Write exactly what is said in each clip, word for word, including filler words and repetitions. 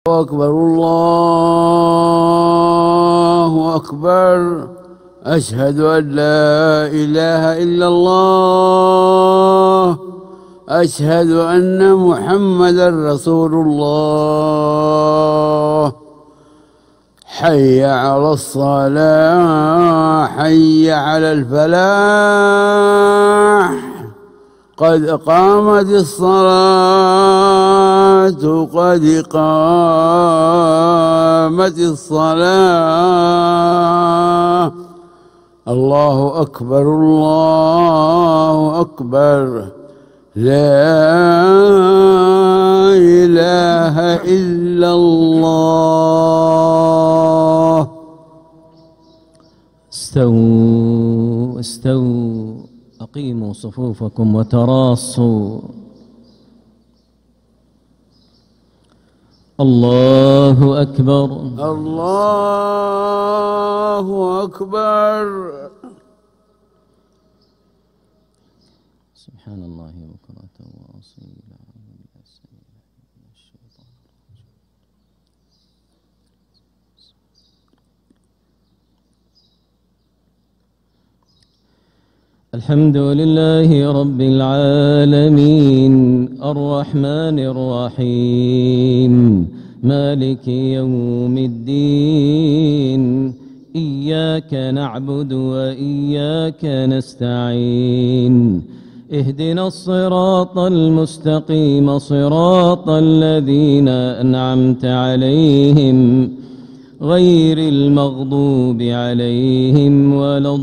أكبر الله أكبر. أشهد أن لا إله إلا الله. أشهد أن محمدا رسول الله. حي على الصلاة، حي على الفلاح، قد قامت الصلاة، قد قامت الصلاة. الله أكبر الله أكبر. لا إله إلا الله. استووا استووا، أقيموا صفوفكم وتراصوا. الله أكبر الله أكبر. سبحان الله بكرة وأصيلا. الحمد لله رب العالمين، الرحمن الرحيم، مالك يوم الدين. إياك نعبد وإياك نستعين. اهدنا الصراط المستقيم، صراط الذين أنعمت عليهم غير المغضوب عليهم ولا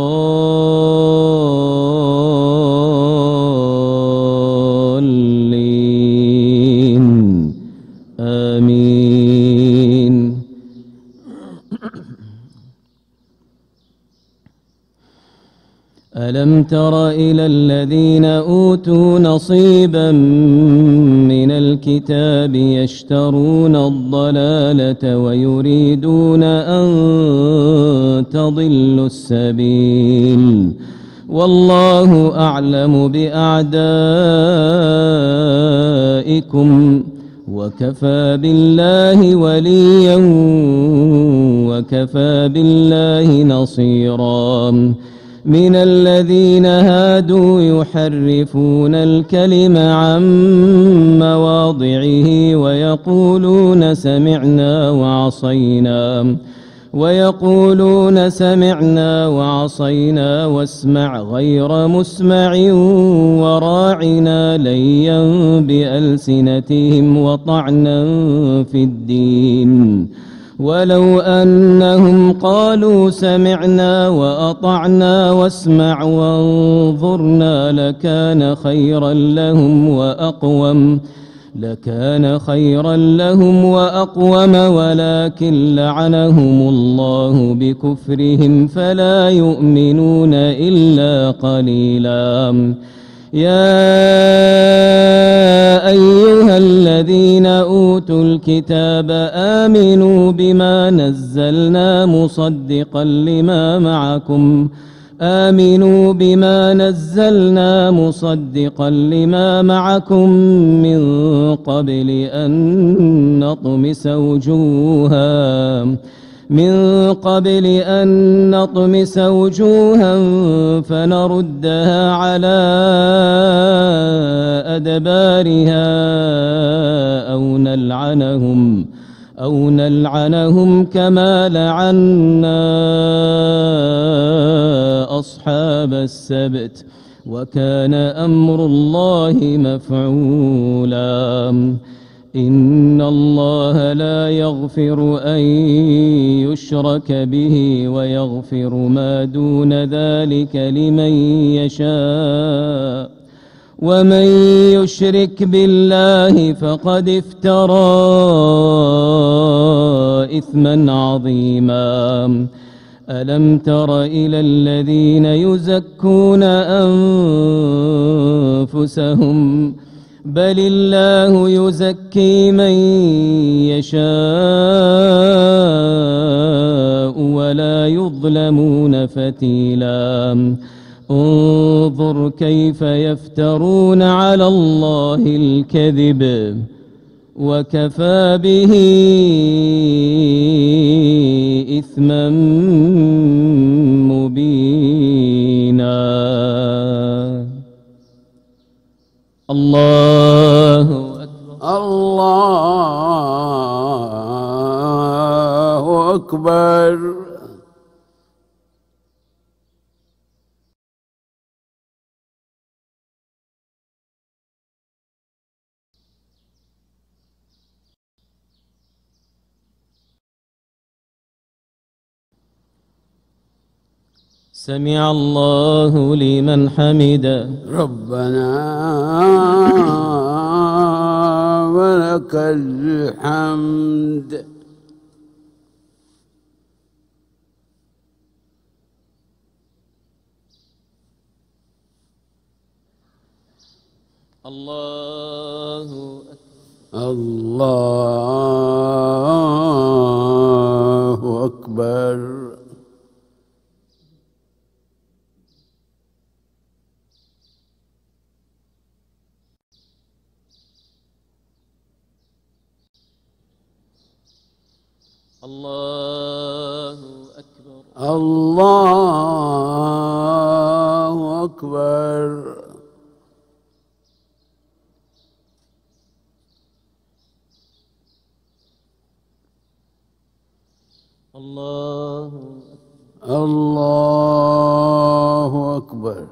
الضالين. آمين. ألم تر إلى الذين أوتوا نصيبا من الكتاب يشترون الضلالة ويريدون أن تضلوا السبيل، والله أعلم بأعدائكم، وكفى بالله وليا وكفى بالله نصيرا. من الذين هادوا يحرفون الكلم عن مواضعه ويقولون سمعنا وعصينا ويقولون سمعنا وعصينا واسمع غير مسمع وراعنا ليا بألسنتهم وطعنا في الدين. ولو أنهم قالوا سمعنا وأطعنا واسمع وانظرنا لكان خيرا لهم وأقوم لكان خيرا لهم وأقوم ولكن لعنهم الله بكفرهم فلا يؤمنون إلا قليلا. يا أيها الذين أوتوا الكتاب آمنوا بما نزلنا مصدقا لما معكم آمنوا بما نزلنا مصدقا لما معكم من قبل أن نطمس وجوها من قبل أن نطمس وجوها فنردها على أدبارها أو نلعنهم أو نلعنهم كما لعنا أصحاب السبت، وكان أمر الله مفعولا. إن الله لا يغفر أن يشرك به ويغفر ما دون ذلك لمن يشاء، ومن يشرك بالله فقد افترى إثما عظيما. ألم تر إلى الذين يزكون أنفسهم بل الله يزكي من يشاء ولا يظلمون فتيلا. انظر كيف يفترون على الله الكذب وكفى به إثما مبينا. الله أكبر. الله أكبر. سمع الله لمن حمده. ربنا ولك الحمد. الله أكبر. الله أكبر. الله أكبر. الله أكبر. الله الله أكبر.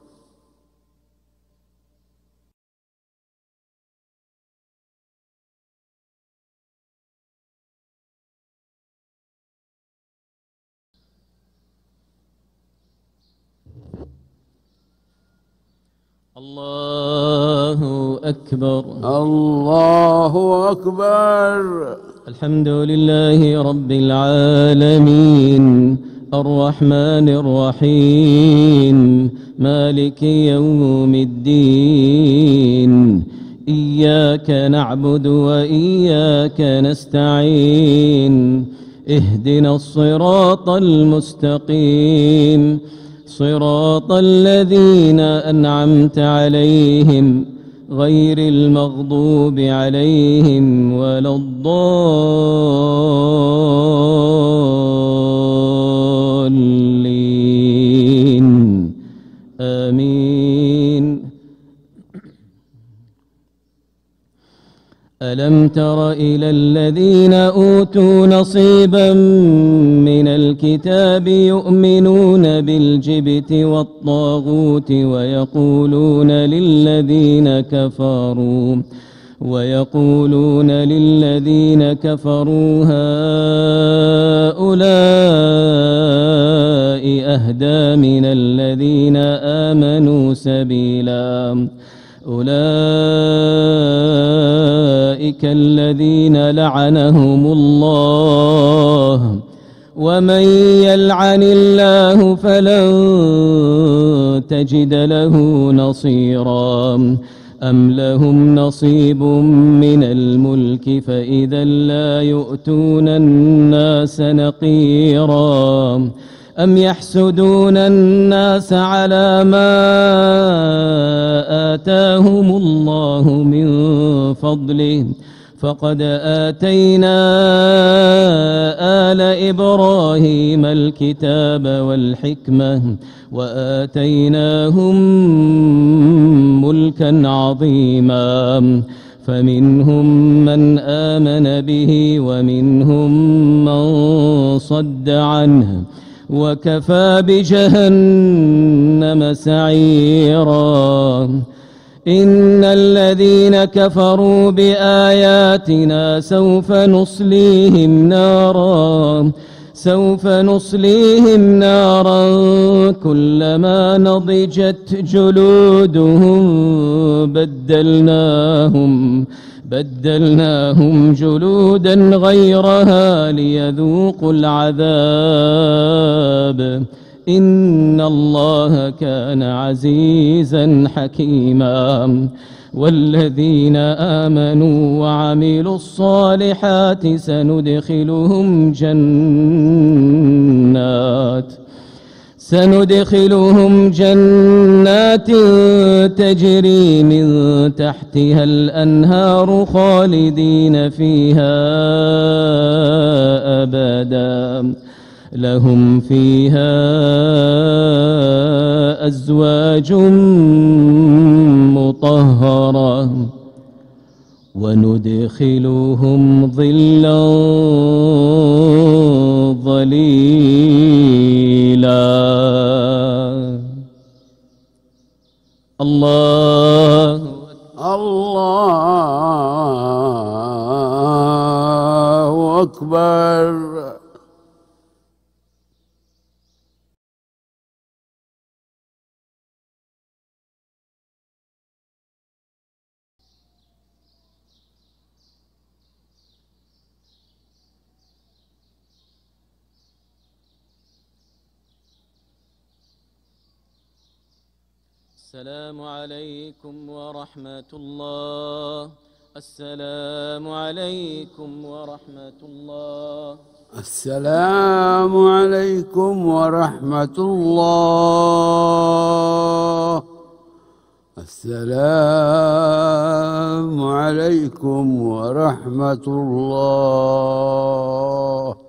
الله أكبر. الله أكبر. الحمد لله رب العالمين الرحمن الرحيم مالك يوم الدين. إياك نعبد وإياك نستعين. اهدنا الصراط المستقيم صراط الذين أنعمت عليهم غير المغضوب عليهم ولا الضالين. آمين. ألم تر إلى الذين أوتوا نصيبا من الكتاب يؤمنون بالجبت والطاغوت ويقولون للذين كفروا ويقولون للذين كفروا هؤلاء أهدى من الذين آمنوا سبيلا. أولئك الذين لعنهم الله ومن يلعن الله فلن تجد له نصيرا. أم لهم نصيب من الملك فإذا لا يؤتون الناس نقيرا. أم يحسدون الناس على ما آتاهم الله من فضله فقد آتينا آل إبراهيم الكتاب والحكمة وآتيناهم ملكا عظيما. فمنهم من آمن به ومنهم من صد عنه وكفى بجهنم سعيرا. إن الذين كفروا بآياتنا سوف نصليهم نارا سوف نصليهم نارا كلما نضجت جلودهم بدلناهم بدلناهم جلودا غيرها ليذوقوا العذاب. إن الله كان عزيزا حكيما. والذين آمنوا وعملوا الصالحات سندخلهم جنات سندخلهم جنات تجري من تحتها الأنهار خالدين فيها أبدا لهم فيها أزواج مطهرة وندخلهم ظلا ظليلا. الله الله أكبر. السلام عليكم ورحمة الله. السلام عليكم ورحمة الله. السلام عليكم ورحمة الله. السلام عليكم ورحمة الله.